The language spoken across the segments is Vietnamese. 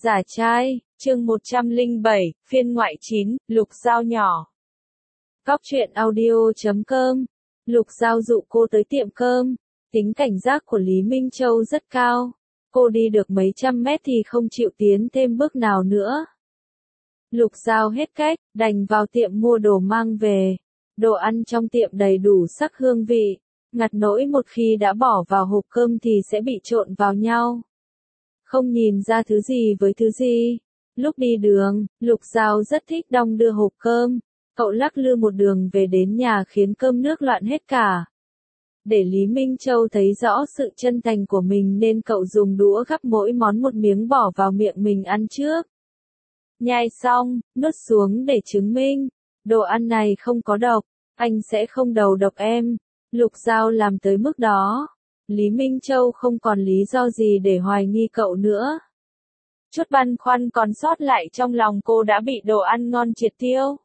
Giả trai, chương 107, phiên ngoại 9, Lục Giao nhỏ. Góc truyện audio.com. Lục Giao dụ cô tới tiệm cơm. Tính cảnh giác của Lý Minh Châu rất cao. Cô đi được mấy trăm mét thì không chịu tiến thêm bước nào nữa. Lục Giao hết cách, đành vào tiệm mua đồ mang về. Đồ ăn trong tiệm đầy đủ sắc hương vị. Ngặt nỗi một khi đã bỏ vào hộp cơm thì sẽ bị trộn vào nhau. Không nhìn ra thứ gì với thứ gì. Lúc đi đường, Lục Giao rất thích đong đưa hộp cơm. Cậu lắc lư một đường về đến nhà khiến cơm nước loạn hết cả. Để Lý Minh Châu thấy rõ sự chân thành của mình nên cậu dùng đũa gắp mỗi món một miếng bỏ vào miệng mình ăn trước. Nhai xong, nuốt xuống để chứng minh. Đồ ăn này không có độc, anh sẽ không đầu độc em. Lục Giao làm tới mức đó. Lý Minh Châu không còn lý do gì để hoài nghi cậu nữa. Chút băn khoăn còn sót lại trong lòng cô đã bị đồ ăn ngon triệt tiêu.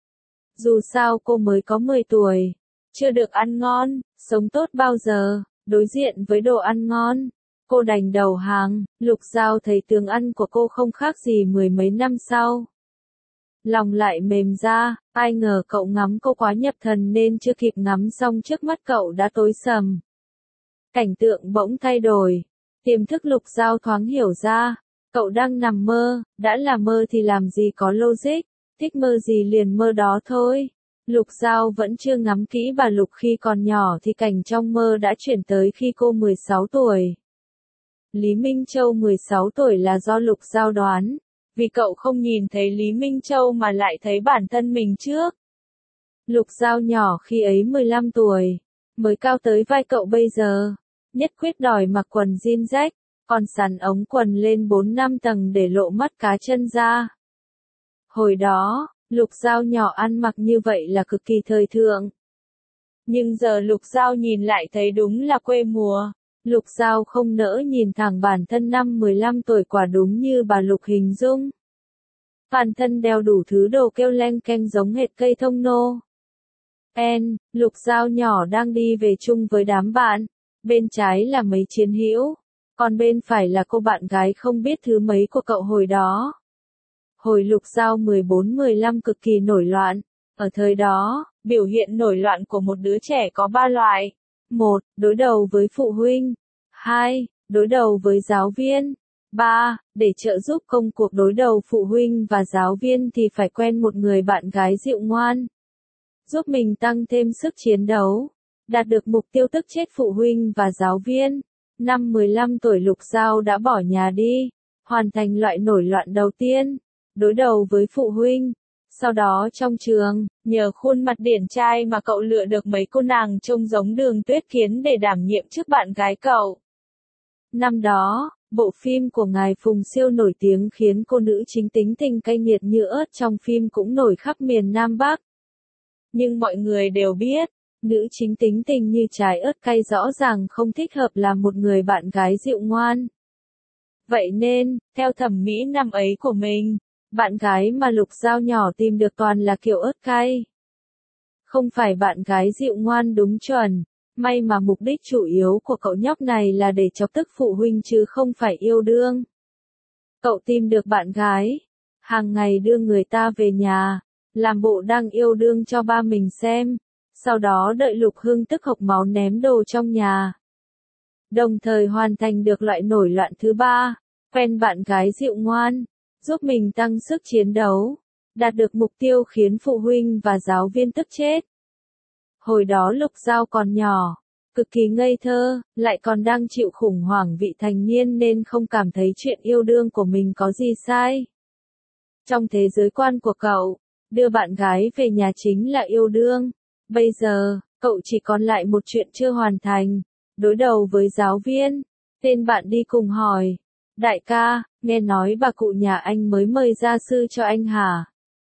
Dù sao cô mới có 10 tuổi, chưa được ăn ngon, sống tốt bao giờ, đối diện với đồ ăn ngon. Cô đành đầu hàng. Lục Giao thấy tướng ăn của cô không khác gì mười mấy năm sau. Lòng lại mềm ra, ai ngờ cậu ngắm cô quá nhập thần nên chưa kịp ngắm xong trước mắt cậu đã tối sầm. Cảnh tượng bỗng thay đổi. Tiềm thức Lục Giao thoáng hiểu ra. Cậu đang nằm mơ, đã là mơ thì làm gì có logic, thích mơ gì liền mơ đó thôi. Lục Giao vẫn chưa ngắm kỹ bà Lục khi còn nhỏ thì cảnh trong mơ đã chuyển tới khi cô 16 tuổi. Lý Minh Châu 16 tuổi là do Lục Giao đoán, vì cậu không nhìn thấy Lý Minh Châu mà lại thấy bản thân mình trước. Lục Giao nhỏ khi ấy 15 tuổi, mới cao tới vai cậu bây giờ, nhất quyết đòi mặc quần jean rách, còn sắn ống quần lên 4-5 tầng để lộ mắt cá chân ra. Hồi đó, Lục Giao nhỏ ăn mặc như vậy là cực kỳ thời thượng. Nhưng giờ Lục Giao nhìn lại thấy đúng là quê mùa. Lục Giao không nỡ nhìn thẳng bản thân năm 15 tuổi quả đúng như bà Lục hình dung. Bản thân đeo đủ thứ đồ kêu leng keng giống hệt cây thông nô. Lục Giao nhỏ đang đi về chung với đám bạn. Bên trái là mấy chiến hữu, còn bên phải là cô bạn gái không biết thứ mấy của cậu hồi đó. Hồi Lục Giao 14-15 cực kỳ nổi loạn. Ở thời đó, biểu hiện nổi loạn của một đứa trẻ có 3 loại. 1. Đối đầu với phụ huynh. 2. Đối đầu với giáo viên. 3. Để trợ giúp công cuộc đối đầu phụ huynh và giáo viên thì phải quen một người bạn gái dịu ngoan, giúp mình tăng thêm sức chiến đấu, đạt được mục tiêu tức chết phụ huynh và giáo viên. Năm 15 tuổi Lục Giao đã bỏ nhà đi, hoàn thành loại nổi loạn đầu tiên, đối đầu với phụ huynh. Sau đó trong trường, nhờ khuôn mặt điển trai mà cậu lựa được mấy cô nàng trông giống Đường Tuyết Kiến để đảm nhiệm chức bạn gái cậu. Năm đó, bộ phim của ngài Phùng siêu nổi tiếng khiến cô nữ chính tính tình cay nghiệt như ớt trong phim cũng nổi khắp miền Nam Bắc. Nhưng mọi người đều biết, nữ chính tính tình như trái ớt cay rõ ràng không thích hợp làm một người bạn gái dịu ngoan. Vậy nên, theo thẩm mỹ năm ấy của mình, bạn gái mà Lục Giao nhỏ tìm được toàn là kiểu ớt cay. Không phải bạn gái dịu ngoan đúng chuẩn. May mà mục đích chủ yếu của cậu nhóc này là để chọc tức phụ huynh chứ không phải yêu đương. Cậu tìm được bạn gái, hàng ngày đưa người ta về nhà, làm bộ đang yêu đương cho ba mình xem, sau đó đợi Lục Hưng tức hộc máu ném đồ trong nhà. Đồng thời hoàn thành được loại nổi loạn thứ 3, quen bạn gái dịu ngoan, giúp mình tăng sức chiến đấu, đạt được mục tiêu khiến phụ huynh và giáo viên tức chết. Hồi đó Lục Giao còn nhỏ, cực kỳ ngây thơ, lại còn đang chịu khủng hoảng vị thành niên nên không cảm thấy chuyện yêu đương của mình có gì sai. Trong thế giới quan của cậu, đưa bạn gái về nhà chính là yêu đương. Bây giờ, cậu chỉ còn lại một chuyện chưa hoàn thành, đối đầu với giáo viên. Tên bạn đi cùng hỏi, đại ca, nghe nói bà cụ nhà anh mới mời gia sư cho anh hả?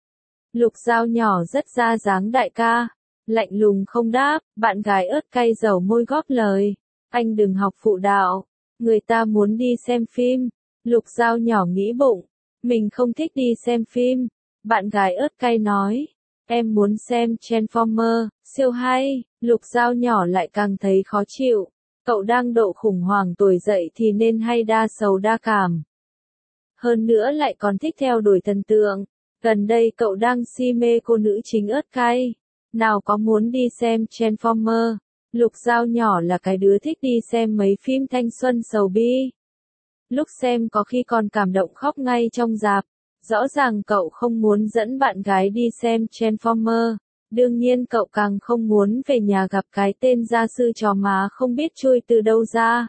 Lục Giao nhỏ rất ra dáng đại ca. Lạnh lùng không đáp, bạn gái ớt cay dầu môi góp lời. Anh đừng học phụ đạo, người ta muốn đi xem phim. Lục Giao nhỏ nghĩ bụng, mình không thích đi xem phim. Bạn gái ớt cay nói, em muốn xem Transformer, siêu hay. Lục Giao nhỏ lại càng thấy khó chịu. Cậu đang độ khủng hoảng tuổi dậy thì nên hay đa sầu đa cảm. Hơn nữa lại còn thích theo đuổi thần tượng. Gần đây cậu đang si mê cô nữ chính ớt cay. Nào có muốn đi xem Transformer. Lục Giao nhỏ là cái đứa thích đi xem mấy phim thanh xuân sầu bi. Lúc xem có khi còn cảm động khóc ngay trong rạp. Rõ ràng cậu không muốn dẫn bạn gái đi xem Transformer. Đương nhiên cậu càng không muốn về nhà gặp cái tên gia sư chó má không biết chui từ đâu ra.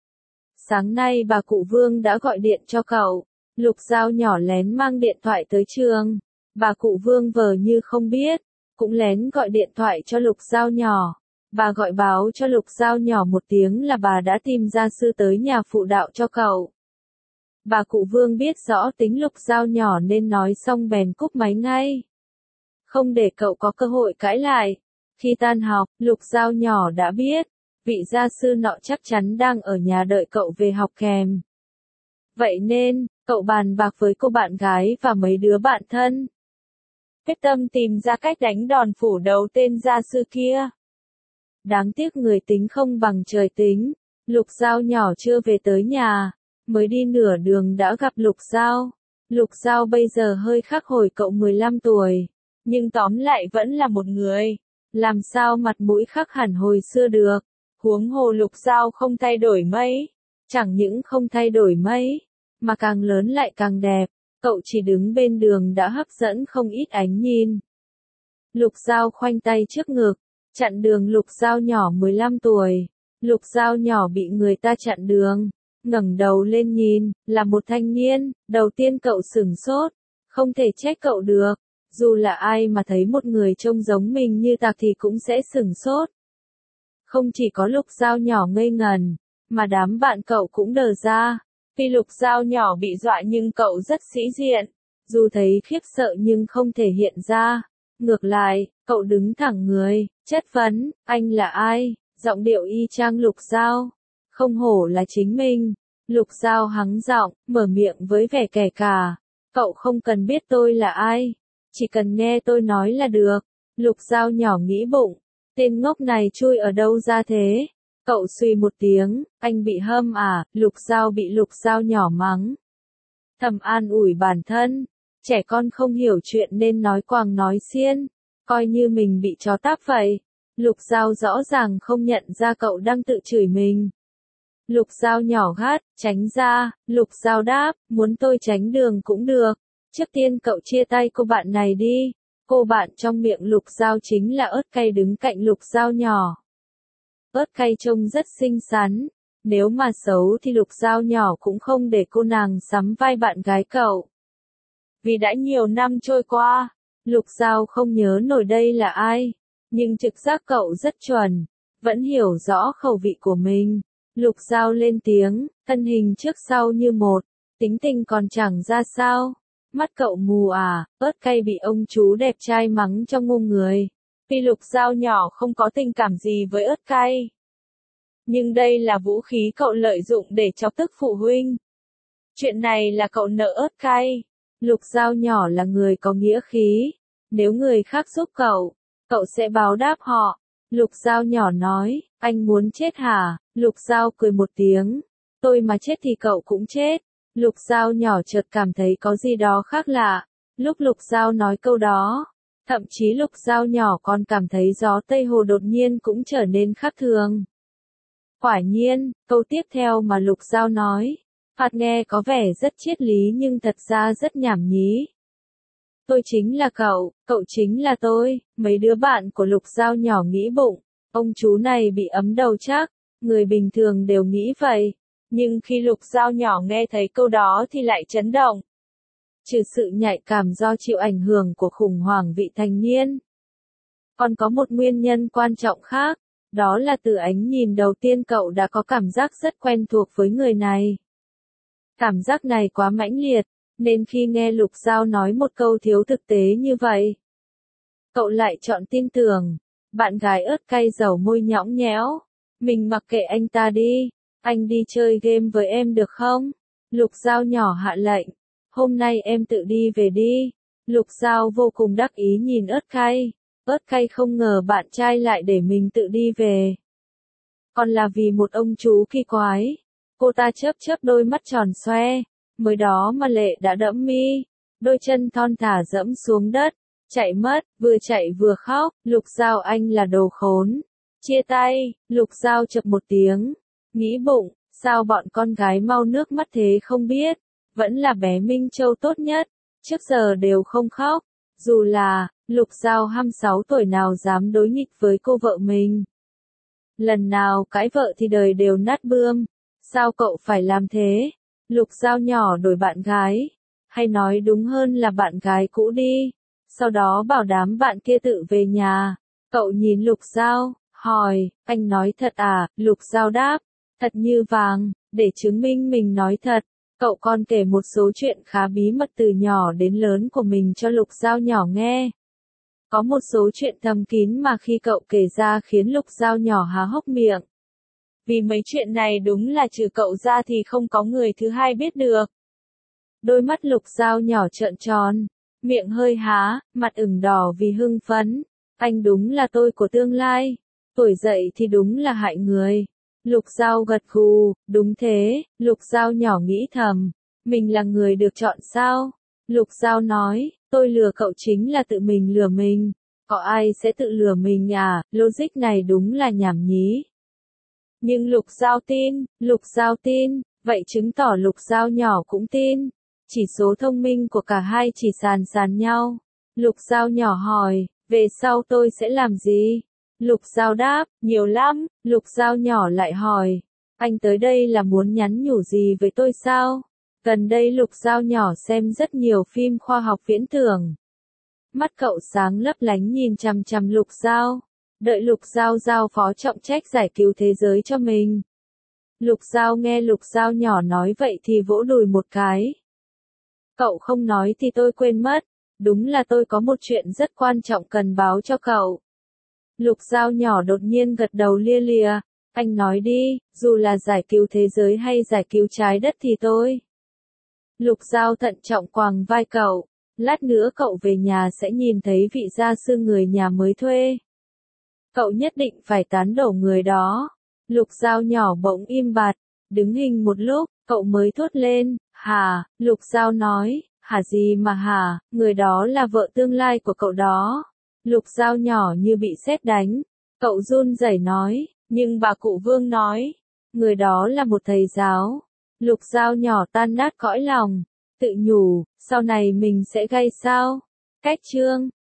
Sáng nay bà cụ Vương đã gọi điện cho cậu. Lục Giao nhỏ lén mang điện thoại tới trường. Bà cụ Vương vờ như không biết, cũng lén gọi điện thoại cho Lục Giao nhỏ. Bà gọi báo cho Lục Giao nhỏ một tiếng là bà đã tìm gia sư tới nhà phụ đạo cho cậu. Bà cụ Vương biết rõ tính Lục Giao nhỏ nên nói xong bèn cúp máy ngay. Không để cậu có cơ hội cãi lại. Khi tan học, Lục Giao nhỏ đã biết, vị gia sư nọ chắc chắn đang ở nhà đợi cậu về học kèm. Vậy nên, cậu bàn bạc với cô bạn gái và mấy đứa bạn thân. Quyết tâm tìm ra cách đánh đòn phủ đầu tên gia sư kia. Đáng tiếc người tính không bằng trời tính. Lục Giao nhỏ chưa về tới nhà. Mới đi nửa đường đã gặp Lục Giao. Lục Giao bây giờ hơi khác hồi cậu 15 tuổi. Nhưng tóm lại vẫn là một người. Làm sao mặt mũi khác hẳn hồi xưa được. Huống hồ Lục Giao không thay đổi mấy. Chẳng những không thay đổi mấy, mà càng lớn lại càng đẹp. Cậu chỉ đứng bên đường đã hấp dẫn không ít ánh nhìn. Lục Giao khoanh tay trước ngực, chặn đường Lục Giao nhỏ 15 tuổi. Lục Giao nhỏ bị người ta chặn đường, ngẩng đầu lên nhìn, là một thanh niên. Đầu tiên cậu sửng sốt, không thể trách cậu được. Dù là ai mà thấy một người trông giống mình như Tạc thì cũng sẽ sửng sốt. Không chỉ có Lục Giao nhỏ ngây ngần, mà đám bạn cậu cũng đờ ra. Tuy Lục Giao nhỏ bị dọa nhưng cậu rất sĩ diện. Dù thấy khiếp sợ nhưng không thể hiện ra. Ngược lại, cậu đứng thẳng người, chất vấn, anh là ai? Giọng điệu y chang Lục Giao. Không hổ là chính mình. Lục Giao hắng giọng, mở miệng với vẻ kẻ cả. Cậu không cần biết tôi là ai. Chỉ cần nghe tôi nói là được. Lục Giao nhỏ nghĩ bụng. Tên ngốc này chui ở đâu ra thế? Cậu suy một tiếng, anh bị hâm à? Lục Giao bị Lục Giao nhỏ mắng. Thầm an ủi bản thân. Trẻ con không hiểu chuyện nên nói quàng nói xiên. Coi như mình bị chó táp vậy. Lục Giao rõ ràng không nhận ra cậu đang tự chửi mình. Lục Giao nhỏ gắt, tránh ra. Lục Giao đáp, muốn tôi tránh đường cũng được. Trước tiên cậu chia tay cô bạn này đi. Cô bạn trong miệng Lục Giao chính là ớt cay đứng cạnh Lục Giao nhỏ. Ớt cay trông rất xinh xắn. Nếu mà xấu thì Lục Giao nhỏ cũng không để cô nàng sắm vai bạn gái cậu. Vì đã nhiều năm trôi qua, Lục Giao không nhớ nổi đây là ai. Nhưng trực giác cậu rất chuẩn. Vẫn hiểu rõ khẩu vị của mình. Lục Giao lên tiếng, thân hình trước sau như một. Tính tình còn chẳng ra sao. Mắt cậu mù à? Ớt cay bị ông chú đẹp trai mắng cho ngu người. Tuy Lục Giao nhỏ không có tình cảm gì với ớt cay. Nhưng đây là vũ khí cậu lợi dụng để chọc tức phụ huynh. Chuyện này là cậu nợ ớt cay. Lục Giao nhỏ là người có nghĩa khí. Nếu người khác giúp cậu sẽ báo đáp họ. Lục Giao nhỏ nói, anh muốn chết hả? Lục Giao cười một tiếng. Tôi mà chết thì cậu cũng chết. Lục Giao nhỏ chợt cảm thấy có gì đó khác lạ. Lúc Lục Giao nói câu đó, thậm chí Lục Giao nhỏ còn cảm thấy gió Tây Hồ đột nhiên cũng trở nên khác thường. Quả nhiên, câu tiếp theo mà Lục Giao nói, phạt nghe có vẻ rất triết lý nhưng thật ra rất nhảm nhí. Tôi chính là cậu chính là tôi. Mấy đứa bạn của Lục Giao nhỏ nghĩ bụng, ông chú này bị ấm đầu chắc, người bình thường đều nghĩ vậy. Nhưng khi Lục Giao nhỏ nghe thấy câu đó thì lại chấn động. Trừ sự nhạy cảm do chịu ảnh hưởng của khủng hoảng vị thành niên, còn có một nguyên nhân quan trọng khác, đó là từ ánh nhìn đầu tiên cậu đã có cảm giác rất quen thuộc với người này. Cảm giác này quá mãnh liệt, nên khi nghe Lục Giao nói một câu thiếu thực tế như vậy, cậu lại chọn tin tưởng. Bạn gái ớt cay dầu môi nhõng nhẽo. Mình mặc kệ anh ta đi. Anh đi chơi game với em được không? Lục Giao nhỏ hạ lệnh. Hôm nay em tự đi về đi. Lục Giao vô cùng đắc ý nhìn ớt cay. Ớt cay không ngờ bạn trai lại để mình tự đi về. Còn là vì một ông chú kỳ quái. Cô ta chớp chớp đôi mắt tròn xoe. mới đó mà lệ đã đẫm mi, đôi chân thon thả dẫm xuống đất, chạy mất, vừa chạy vừa khóc, Lục Giao anh là đồ khốn. Chia tay, Lục Giao chập một tiếng, nghĩ bụng, sao bọn con gái mau nước mắt thế không biết, vẫn là bé Minh Châu tốt nhất, trước giờ đều không khóc, dù là, Lục Giao 26 tuổi nào dám đối nghịch với cô vợ mình. Lần nào cãi vợ thì đời đều nát bươm, sao cậu phải làm thế? Lục Giao nhỏ đổi bạn gái, hay nói đúng hơn là bạn gái cũ đi, sau đó bảo đám bạn kia tự về nhà. Cậu nhìn Lục Giao, hỏi, anh nói thật à? Lục Giao đáp, thật như vàng, để chứng minh mình nói thật. Cậu còn kể một số chuyện khá bí mật từ nhỏ đến lớn của mình cho Lục Giao nhỏ nghe. Có một số chuyện thầm kín mà khi cậu kể ra khiến Lục Giao nhỏ há hốc miệng. Vì mấy chuyện này đúng là trừ cậu ra thì không có người thứ hai biết được. Đôi mắt Lục Giao nhỏ trợn tròn, miệng hơi há, mặt ửng đỏ vì hưng phấn. Anh đúng là tôi của tương lai, tuổi dậy thì đúng là hại người. Lục Giao gật gù, đúng thế, Lục Giao nhỏ nghĩ thầm, mình là người được chọn sao? Lục Giao nói, tôi lừa cậu chính là tự mình lừa mình, có ai sẽ tự lừa mình à, logic này đúng là nhảm nhí. Nhưng Lục Giao tin, vậy chứng tỏ Lục Giao nhỏ cũng tin. Chỉ số thông minh của cả hai chỉ sàn nhau. Lục Giao nhỏ hỏi, về sau tôi sẽ làm gì? Lục Giao đáp, nhiều lắm. Lục Giao nhỏ lại hỏi, anh tới đây là muốn nhắn nhủ gì với tôi sao? Gần đây Lục Giao nhỏ xem rất nhiều phim khoa học viễn tưởng. Mắt cậu sáng lấp lánh nhìn chằm chằm Lục Giao. Đợi Lục Giao giao phó trọng trách giải cứu thế giới cho mình. Lục Giao nghe Lục Giao nhỏ nói vậy thì vỗ đùi một cái. Cậu không nói thì tôi quên mất, đúng là tôi có một chuyện rất quan trọng cần báo cho cậu. Lục Giao nhỏ đột nhiên gật đầu lia lịa, anh nói đi, dù là giải cứu thế giới hay giải cứu trái đất thì tôi. Lục Giao thận trọng quàng vai cậu, lát nữa cậu về nhà sẽ nhìn thấy vị gia sư người nhà mới thuê. Cậu nhất định phải tán đổ người đó. Lục Giao nhỏ bỗng im bặt, đứng hình một lúc, cậu mới thốt lên, hả? Lục Giao nói, hả gì mà hả, người đó là vợ tương lai của cậu đó. Lục Giao nhỏ như bị sét đánh, cậu run rẩy nói, nhưng bà cụ Vương nói, người đó là một thầy giáo. Lục Giao nhỏ tan nát cõi lòng, tự nhủ, sau này mình sẽ gây sao? Cách chương